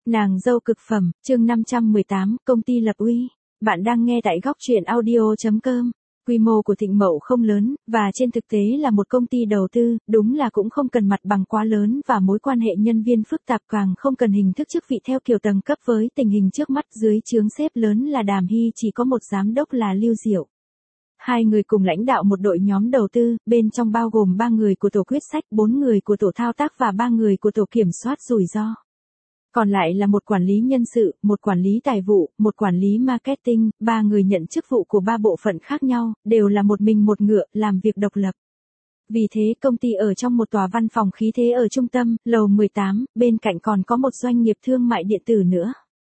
Nàng dâu cực phẩm, chương 518, công ty lập uy. Bạn đang nghe tại góc truyện audio.com. Quy mô của Thịnh Mậu không lớn, và trên thực tế là một công ty đầu tư, đúng là cũng không cần mặt bằng quá lớn và mối quan hệ nhân viên phức tạp, càng không cần hình thức chức vị theo kiểu tầng cấp. Với tình hình trước mắt, dưới trướng sếp lớn là Đàm Hy chỉ có một giám đốc là Lưu Diệu. Hai người cùng lãnh đạo một đội nhóm đầu tư, bên trong bao gồm 3 người của tổ quyết sách, 4 người của tổ thao tác và 3 người của tổ kiểm soát rủi ro. Còn lại là một quản lý nhân sự, một quản lý tài vụ, một quản lý marketing, 3 người nhận chức vụ của 3 bộ phận khác nhau, đều là một mình một ngựa, làm việc độc lập. Vì thế công ty ở trong một tòa văn phòng khí thế ở trung tâm, lầu 18, bên cạnh còn có một doanh nghiệp thương mại điện tử nữa.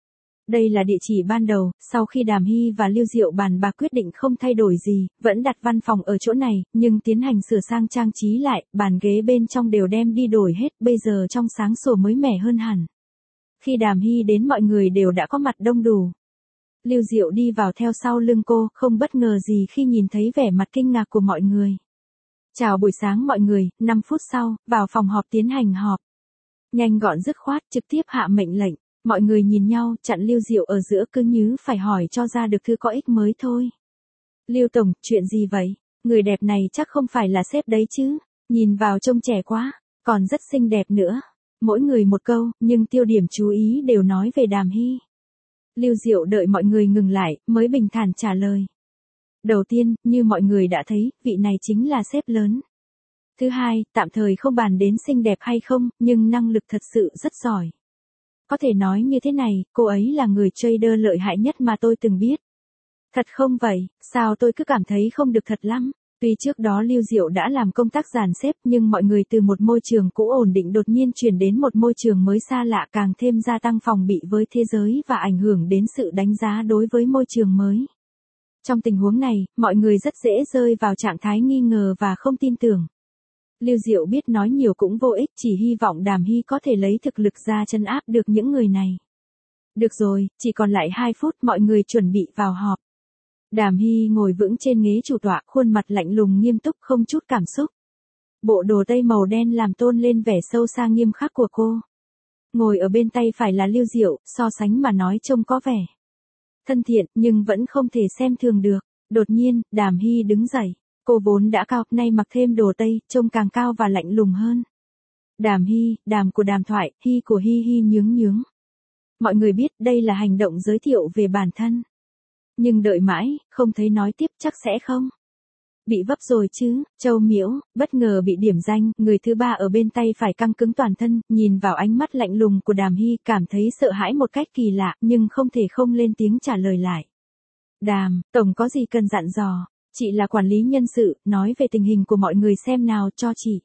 Đây là địa chỉ ban đầu, sau khi Đàm Hy và Lưu Diệu bàn bạc quyết định không thay đổi gì, vẫn đặt văn phòng ở chỗ này, nhưng tiến hành sửa sang trang trí lại, bàn ghế bên trong đều đem đi đổi hết, bây giờ trong sáng sủa mới mẻ hơn hẳn. Khi Đàm Hy đến mọi người đều đã có mặt đông đủ. Lưu Diệu đi vào theo sau lưng cô, không bất ngờ gì khi nhìn thấy vẻ mặt kinh ngạc của mọi người. Chào buổi sáng mọi người, 5 phút sau, vào phòng họp tiến hành họp. Nhanh gọn dứt khoát, trực tiếp hạ mệnh lệnh. Mọi người nhìn nhau, chặn Lưu Diệu ở giữa, cứ như phải hỏi cho ra được thứ có ích mới thôi. Lưu Tổng, chuyện gì vậy? Người đẹp này chắc không phải là sếp đấy chứ? Nhìn vào trông trẻ quá, còn rất xinh đẹp nữa. Mỗi người một câu, nhưng tiêu điểm chú ý đều nói về Đàm Hy. Lưu Diệu đợi mọi người ngừng lại, mới bình thản trả lời. Đầu tiên, như mọi người đã thấy, vị này chính là sếp lớn. Thứ hai, tạm thời không bàn đến xinh đẹp hay không, nhưng năng lực thật sự rất giỏi. Có thể nói như thế này, cô ấy là người trader lợi hại nhất mà tôi từng biết. Thật không vậy, sao tôi cứ cảm thấy không được thật lắm. Tuy trước đó Lưu Diệu đã làm công tác dàn xếp, nhưng mọi người từ một môi trường cũ ổn định đột nhiên chuyển đến một môi trường mới xa lạ, càng thêm gia tăng phòng bị với thế giới và ảnh hưởng đến sự đánh giá đối với môi trường mới. Trong tình huống này, mọi người rất dễ rơi vào trạng thái nghi ngờ và không tin tưởng. Lưu Diệu biết nói nhiều cũng vô ích, chỉ hy vọng Đàm Hy có thể lấy thực lực ra trấn áp được những người này. Được rồi, chỉ còn lại 2 phút, mọi người chuẩn bị vào họp. Đàm Hy ngồi vững trên ghế chủ tọa, khuôn mặt lạnh lùng nghiêm túc, không chút cảm xúc. Bộ đồ tây màu đen làm tôn lên vẻ sâu xa nghiêm khắc của cô. Ngồi ở bên tay phải là Lưu Diệu, so sánh mà nói trông có vẻ thân thiện, nhưng vẫn không thể xem thường được. Đột nhiên, Đàm Hy đứng dậy. Cô vốn đã cao, nay mặc thêm đồ tây, trông càng cao và lạnh lùng hơn. Đàm Hy, đàm của đàm thoại, hy của hy hy nhướng nhướng. Mọi người biết đây là hành động giới thiệu về bản thân. Nhưng đợi mãi, không thấy nói tiếp, chắc sẽ không. Bị vấp rồi chứ, Châu Miễu, bất ngờ bị điểm danh, người thứ ba ở bên tay phải căng cứng toàn thân, nhìn vào ánh mắt lạnh lùng của Đàm Hy, cảm thấy sợ hãi một cách kỳ lạ, nhưng không thể không lên tiếng trả lời lại. Đàm, tổng có gì cần dặn dò? Chị là quản lý nhân sự, nói về tình hình của mọi người xem nào cho chị.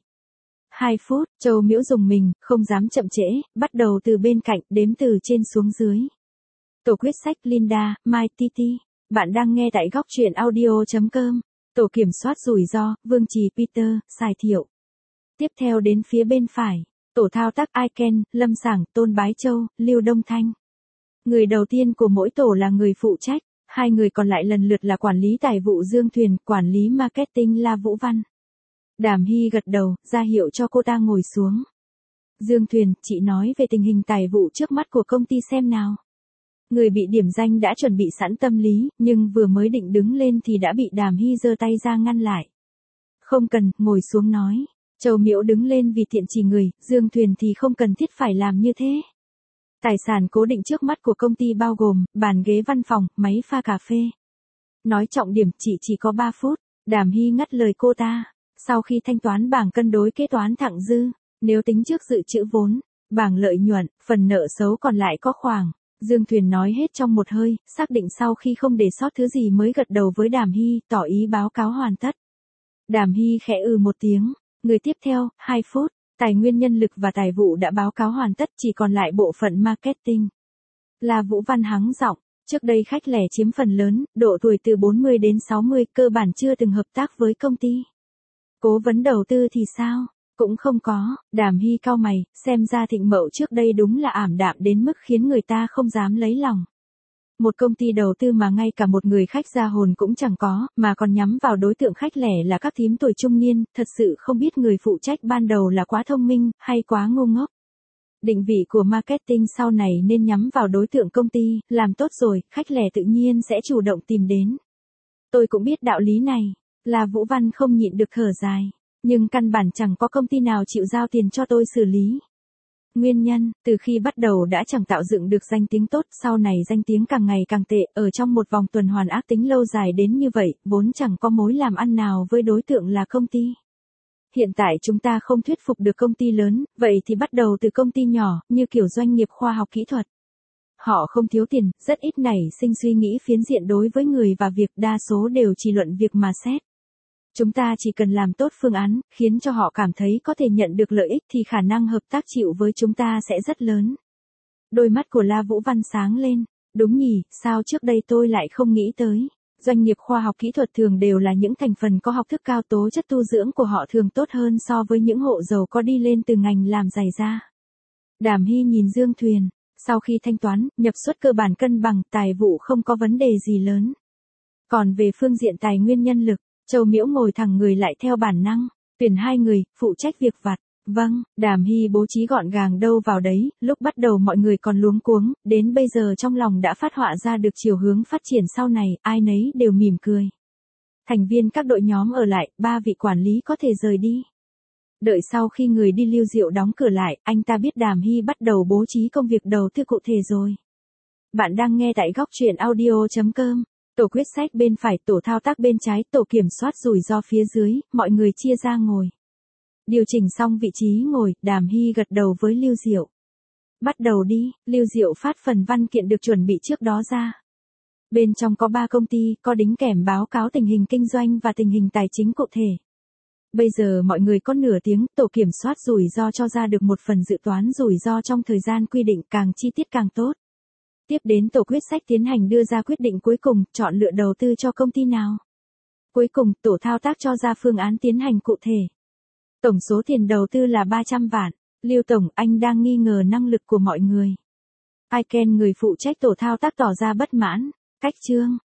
2 phút, Châu Miễu dùng mình, không dám chậm trễ, bắt đầu từ bên cạnh, đếm từ trên xuống dưới. Tổ quyết sách Linda, Mai Titi. Bạn đang nghe tại góc truyện audio.com. Tổ kiểm soát rủi ro, Vương Trì Peter, Sài Thiệu. Tiếp theo đến phía bên phải, tổ thao tác Iken, Lâm Sảng, Tôn Bái Châu, Lưu Đông Thanh. Người đầu tiên của mỗi tổ là người phụ trách. 2 người còn lại lần lượt là quản lý tài vụ Dương Thuyền, quản lý marketing La Vũ Văn. Đàm Hy gật đầu, ra hiệu cho cô ta ngồi xuống. Dương Thuyền, chị nói về tình hình tài vụ trước mắt của công ty xem nào. Người bị điểm danh đã chuẩn bị sẵn tâm lý, nhưng vừa mới định đứng lên thì đã bị Đàm Hy giơ tay ra ngăn lại. Không cần, ngồi xuống nói. Châu Miễu đứng lên vì tiện chỉ người, Dương Thuyền thì không cần thiết phải làm như thế. Tài sản cố định trước mắt của công ty bao gồm, bàn ghế văn phòng, máy pha cà phê. Nói trọng điểm, chị chỉ có 3 phút, Đàm Hy ngắt lời cô ta. Sau khi thanh toán bảng cân đối kế toán thặng dư, nếu tính trước dự trữ vốn, bảng lợi nhuận, phần nợ xấu còn lại có khoảng. Dương Thuyền nói hết trong một hơi, xác định sau khi không để sót thứ gì mới gật đầu với Đàm Hy, tỏ ý báo cáo hoàn tất. Đàm Hy khẽ một tiếng, người tiếp theo, 2 phút. Tài nguyên nhân lực và tài vụ đã báo cáo hoàn tất, chỉ còn lại bộ phận marketing. La Vũ Văn hắng giọng, trước đây khách lẻ chiếm phần lớn, độ tuổi từ 40 đến 60, cơ bản chưa từng hợp tác với công ty. Cố vấn đầu tư thì sao? Cũng không có. Đàm Hy cau mày, xem ra Thịnh Mậu trước đây đúng là ảm đạm đến mức khiến người ta không dám lấy lòng. Một công ty đầu tư mà ngay cả một người khách ra hồn cũng chẳng có, mà còn nhắm vào đối tượng khách lẻ là các thím tuổi trung niên, thật sự không biết người phụ trách ban đầu là quá thông minh, hay quá ngu ngốc. Định vị của marketing sau này nên nhắm vào đối tượng công ty, làm tốt rồi, khách lẻ tự nhiên sẽ chủ động tìm đến. Tôi cũng biết đạo lý này, là Vũ Văn không nhịn được thở dài. Nhưng căn bản chẳng có công ty nào chịu giao tiền cho tôi xử lý. Nguyên nhân, từ khi bắt đầu đã chẳng tạo dựng được danh tiếng tốt, sau này danh tiếng càng ngày càng tệ, ở trong một vòng tuần hoàn ác tính lâu dài đến như vậy, vốn chẳng có mối làm ăn nào với đối tượng là công ty. Hiện tại chúng ta không thuyết phục được công ty lớn, vậy thì bắt đầu từ công ty nhỏ, như kiểu doanh nghiệp khoa học kỹ thuật. Họ không thiếu tiền, rất ít nảy sinh suy nghĩ phiến diện đối với người và việc, đa số đều chỉ luận việc mà xét. Chúng ta chỉ cần làm tốt phương án, khiến cho họ cảm thấy có thể nhận được lợi ích thì khả năng hợp tác chịu với chúng ta sẽ rất lớn. Đôi mắt của La Vũ Văn sáng lên. Đúng nhỉ, sao trước đây tôi lại không nghĩ tới. Doanh nghiệp khoa học kỹ thuật thường đều là những thành phần có học thức cao, tố chất tu dưỡng của họ thường tốt hơn so với những hộ giàu có đi lên từ ngành làm giày da. Đàm Hy nhìn Dương Thuyền. Sau khi thanh toán, nhập xuất cơ bản cân bằng, tài vụ không có vấn đề gì lớn. Còn về phương diện tài nguyên nhân lực, Châu Miễu ngồi thẳng người lại theo bản năng, tuyển 2 người, phụ trách việc vặt. Vâng, Đàm Hy bố trí gọn gàng đâu vào đấy, lúc bắt đầu mọi người còn luống cuống, đến bây giờ trong lòng đã phát họa ra được chiều hướng phát triển sau này, ai nấy đều mỉm cười. Thành viên các đội nhóm ở lại, 3 vị quản lý có thể rời đi. Đợi sau khi người đi Lưu Diệu đóng cửa lại, anh ta biết Đàm Hy bắt đầu bố trí công việc đầu tư cụ thể rồi. Bạn đang nghe tại góc truyện audio.com. Tổ quyết sách bên phải, tổ thao tác bên trái, tổ kiểm soát rủi ro phía dưới, mọi người chia ra ngồi. Điều chỉnh xong vị trí ngồi, Đàm Hy gật đầu với Lưu Diệu. Bắt đầu đi, Lưu Diệu phát phần văn kiện được chuẩn bị trước đó ra. Bên trong có 3 công ty, có đính kèm báo cáo tình hình kinh doanh và tình hình tài chính cụ thể. Bây giờ mọi người có nửa tiếng, tổ kiểm soát rủi ro cho ra được một phần dự toán rủi ro trong thời gian quy định, càng chi tiết càng tốt. Tiếp đến tổ quyết sách tiến hành đưa ra quyết định cuối cùng, chọn lựa đầu tư cho công ty nào. Cuối cùng, tổ thao tác cho ra phương án tiến hành cụ thể. Tổng số tiền đầu tư là 300 vạn. Lưu Tổng, anh đang nghi ngờ năng lực của mọi người. Ai Ken, người phụ trách tổ thao tác tỏ ra bất mãn. Cách chương,